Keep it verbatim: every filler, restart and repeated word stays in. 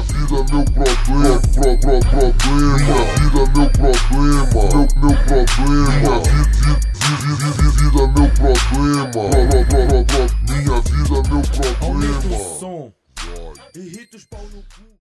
vida, meu problema, pro, pro, problema. Minha vida, meu problema, meu, meu problema. Vida, vida, vida, vida, meu problema. Pro, pro, pro, pro, minha vida, meu problema. Aumenta o som, irrita os pau no cu.